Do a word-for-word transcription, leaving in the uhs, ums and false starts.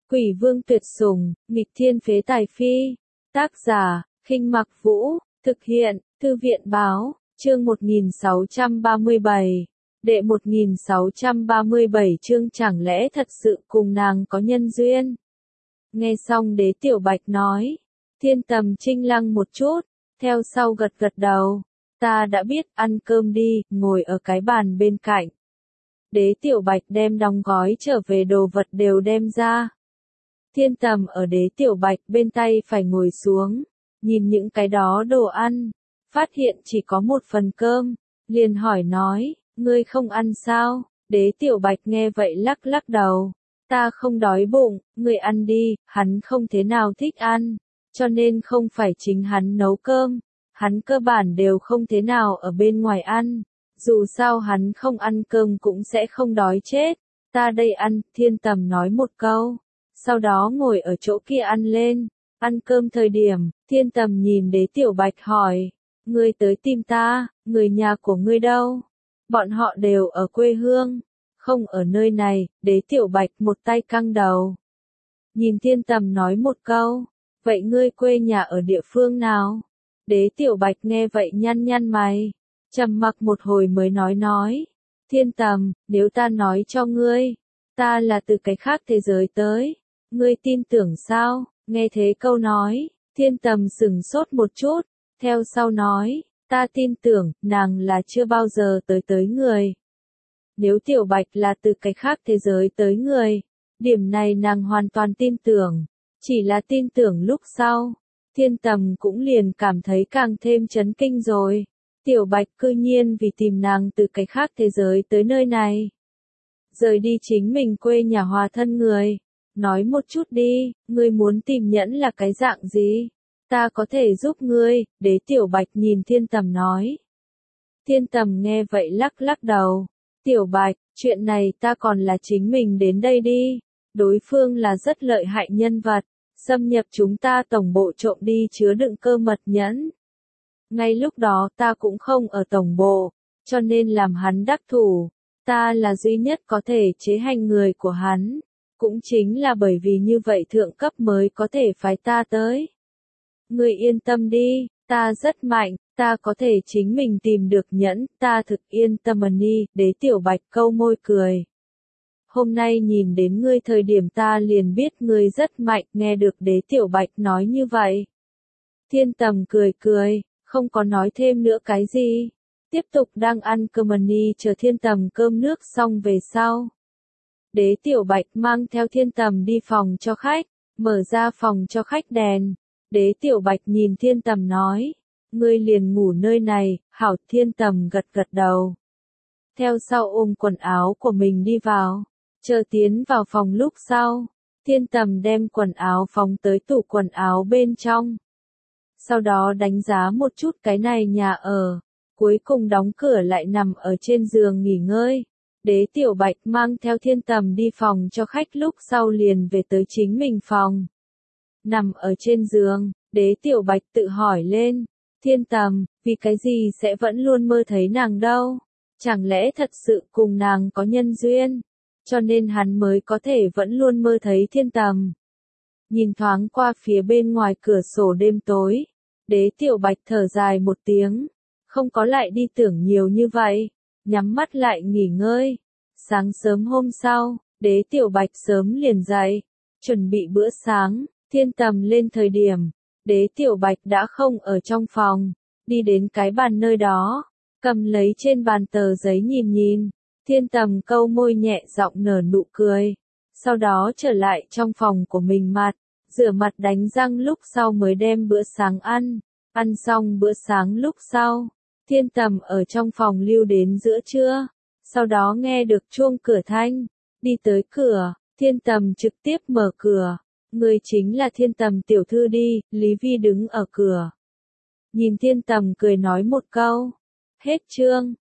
Quỷ vương tuyệt sủng, nghịch thiên phế tài phi. Tác giả, Khinh Mặc Vũ, thực hiện, Thư viện báo, chương một nghìn sáu trăm ba mươi bảy. Đệ một nghìn sáu trăm ba mươi bảy chương chẳng lẽ thật sự cùng nàng có nhân duyên. Nghe xong Đế Tiểu Bạch nói, Thiên Tầm trinh lăng một chút, theo sau gật gật đầu, ta đã biết, ăn cơm đi, ngồi ở cái bàn bên cạnh. Đế Tiểu Bạch đem đóng gói trở về đồ vật đều đem ra. Thiên Tầm ở Đế Tiểu Bạch bên tay phải ngồi xuống, nhìn những cái đó đồ ăn, phát hiện chỉ có một phần cơm, liền hỏi nói, ngươi không ăn sao? Đế Tiểu Bạch nghe vậy lắc lắc đầu, ta không đói bụng, ngươi ăn đi, hắn không thế nào thích ăn, cho nên không phải chính hắn nấu cơm, hắn cơ bản đều không thế nào ở bên ngoài ăn, dù sao hắn không ăn cơm cũng sẽ không đói chết, ta đây ăn, Thiên Tầm nói một câu, sau đó ngồi ở chỗ kia ăn lên, ăn cơm thời điểm, Thiên Tầm nhìn Đế Tiểu Bạch hỏi, ngươi tới tìm ta, người nhà của ngươi đâu? Bọn họ đều ở quê hương, không ở nơi này. Đế Tiểu Bạch một tay căng đầu. Nhìn Thiên Tầm nói một câu, vậy ngươi quê nhà ở địa phương nào? Đế Tiểu Bạch nghe vậy nhăn nhăn mày, trầm mặc một hồi mới nói nói, Thiên Tầm, nếu ta nói cho ngươi, ta là từ cái khác thế giới tới, ngươi tin tưởng sao? Nghe thế câu nói, Thiên Tầm sững sốt một chút, theo sau nói, ta tin tưởng, nàng là chưa bao giờ tới tới người. Nếu Tiểu Bạch là từ cái khác thế giới tới người, điểm này nàng hoàn toàn tin tưởng, chỉ là tin tưởng lúc sau, Thiên Tầm cũng liền cảm thấy càng thêm chấn kinh rồi. Tiểu Bạch cư nhiên vì tìm nàng từ cái khác thế giới tới nơi này, rời đi chính mình quê nhà hòa thân người. Nói một chút đi, ngươi muốn tìm nhẫn là cái dạng gì? Ta có thể giúp ngươi, Đế Tiểu Bạch nhìn Thiên Tầm nói. Thiên Tầm nghe vậy lắc lắc đầu. Tiểu Bạch, chuyện này ta còn là chính mình đến đây đi. Đối phương là rất lợi hại nhân vật, xâm nhập chúng ta tổng bộ trộm đi chứa đựng cơ mật nhẫn. Ngay lúc đó ta cũng không ở tổng bộ, cho nên làm hắn đắc thủ. Ta là duy nhất có thể chế hành người của hắn. Cũng chính là bởi vì như vậy thượng cấp mới có thể phái ta tới. Ngươi yên tâm đi, ta rất mạnh, ta có thể chính mình tìm được nhẫn, ta thực yên tâm đi. Đế Tiểu Bạch câu môi cười. Hôm nay nhìn đến ngươi thời điểm ta liền biết ngươi rất mạnh, nghe được Đế Tiểu Bạch nói như vậy. Thiên Tầm cười cười, không có nói thêm nữa cái gì. Tiếp tục đang ăn cơm đi, chờ Thiên Tầm cơm nước xong về sau. Đế Tiểu Bạch mang theo Thiên Tầm đi phòng cho khách, mở ra phòng cho khách đèn. Đế Tiểu Bạch nhìn Thiên Tầm nói, ngươi liền ngủ nơi này, hảo. Thiên Tầm gật gật đầu. Theo sau ôm quần áo của mình đi vào, chờ tiến vào phòng lúc sau, Thiên Tầm đem quần áo phóng tới tủ quần áo bên trong. Sau đó đánh giá một chút cái này nhà ở, cuối cùng đóng cửa lại nằm ở trên giường nghỉ ngơi. Đế Tiểu Bạch mang theo Thiên Tầm đi phòng cho khách lúc sau liền về tới chính mình phòng. Nằm ở trên giường, Đế Tiểu Bạch tự hỏi lên, Thiên Tầm, vì cái gì sẽ vẫn luôn mơ thấy nàng đâu? Chẳng lẽ thật sự cùng nàng có nhân duyên, cho nên hắn mới có thể vẫn luôn mơ thấy Thiên Tầm. Nhìn thoáng qua phía bên ngoài cửa sổ đêm tối, Đế Tiểu Bạch thở dài một tiếng, không có lại đi tưởng nhiều như vậy, nhắm mắt lại nghỉ ngơi. Sáng sớm hôm sau, Đế Tiểu Bạch sớm liền dậy, chuẩn bị bữa sáng. Thiên Tầm lên thời điểm, Đế Tiểu Bạch đã không ở trong phòng, đi đến cái bàn nơi đó, cầm lấy trên bàn tờ giấy nhìn nhìn. Thiên Tầm câu môi nhẹ giọng nở nụ cười, sau đó trở lại trong phòng của mình mặt, rửa mặt đánh răng lúc sau mới đem bữa sáng ăn. Ăn xong bữa sáng lúc sau, Thiên Tầm ở trong phòng lưu đến giữa trưa, sau đó nghe được chuông cửa thanh, đi tới cửa, Thiên Tầm trực tiếp mở cửa. Người chính là Thiên Tầm tiểu thư đi, Lý Vi đứng ở cửa. Nhìn Thiên Tầm cười nói một câu. Hết chương.